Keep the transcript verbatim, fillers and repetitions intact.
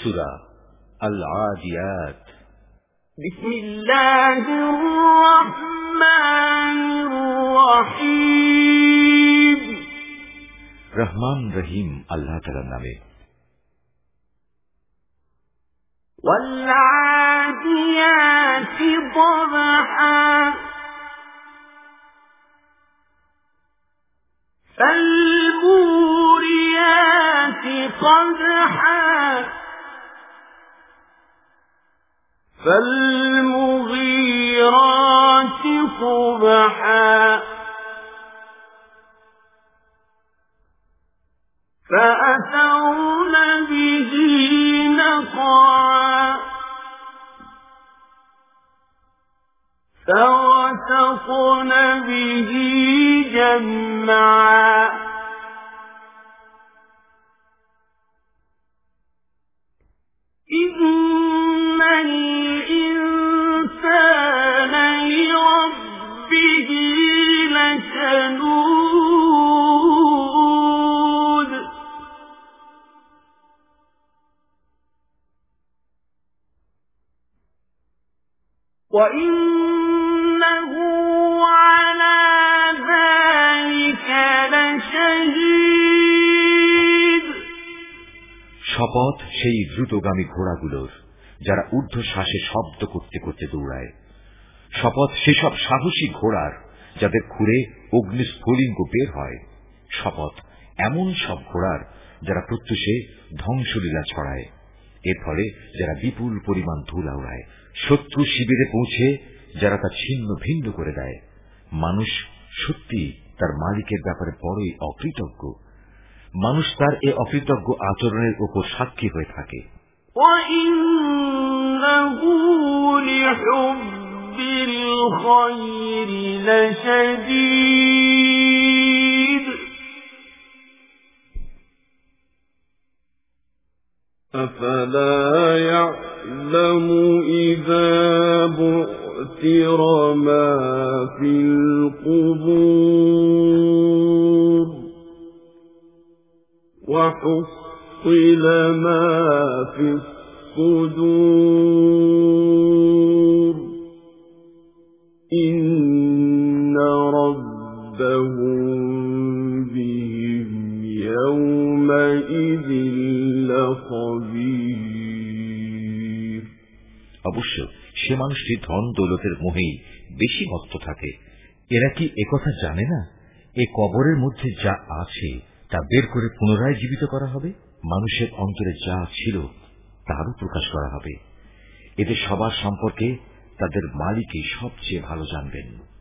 সূরা আল আদিয়াত। বিসমিল্লাহির রহমানির রহিম। রহমান রহিম আল্লাহ তাআলার নামে। ওয়াল আদিয়াতি দবহা فالموريات قدحا فالمغيرات صبحا فأثرن به نقعا فوسطن به جمعا إن الإنسان لربه لكنود وإنه على ذلك لشهيد। শপথ সেই দ্রুতগামী ঘোড়াগুলোর যারা ঊর্ধ্বশ্বাসে শব্দ করতে করতে দৌড়ায়। শপথ সেসব সাহসী ঘোড়ার যাদের খুরে অগ্নিস্ফুলিঙ্গ বের হয়। শপথ এমন সব ঘোড়ার যারা প্রত্যুষে ধ্বংসলীলা ছড়ায়, এর ফলে যারা বিপুল পরিমাণ ধুলা উড়ায়। শত্রু শিবিরে পৌঁছে যারা তা ছিন্ন ভিন্ন করে দেয়। মানুষ সত্যি তার মালিকের ব্যাপারে বড়ই অকৃতজ্ঞ। মানুষ তার এ অকৃতজ্ঞ আচরণের উপর সাক্ষী হয়ে থাকে। أفلا يعلم إذا بعثر ما في القبور وحصل ما في الصدور إن ربهم بهم يومئذ لخبير। অবশ্য সে মানুষটি ধন দৌলতের মোহেই বেশি মত্ত থাকে। এরা কি একথা জানে না এ কবরের মধ্যে যা আছে তা বের করে পুনরায় জীবিত করা হবে? মানুষের অন্তরে যা ছিল তারও প্রকাশ করা হবে। এদের সবার সম্পর্কে তাদের মালিকই সবচেয়ে ভালো জানবেন।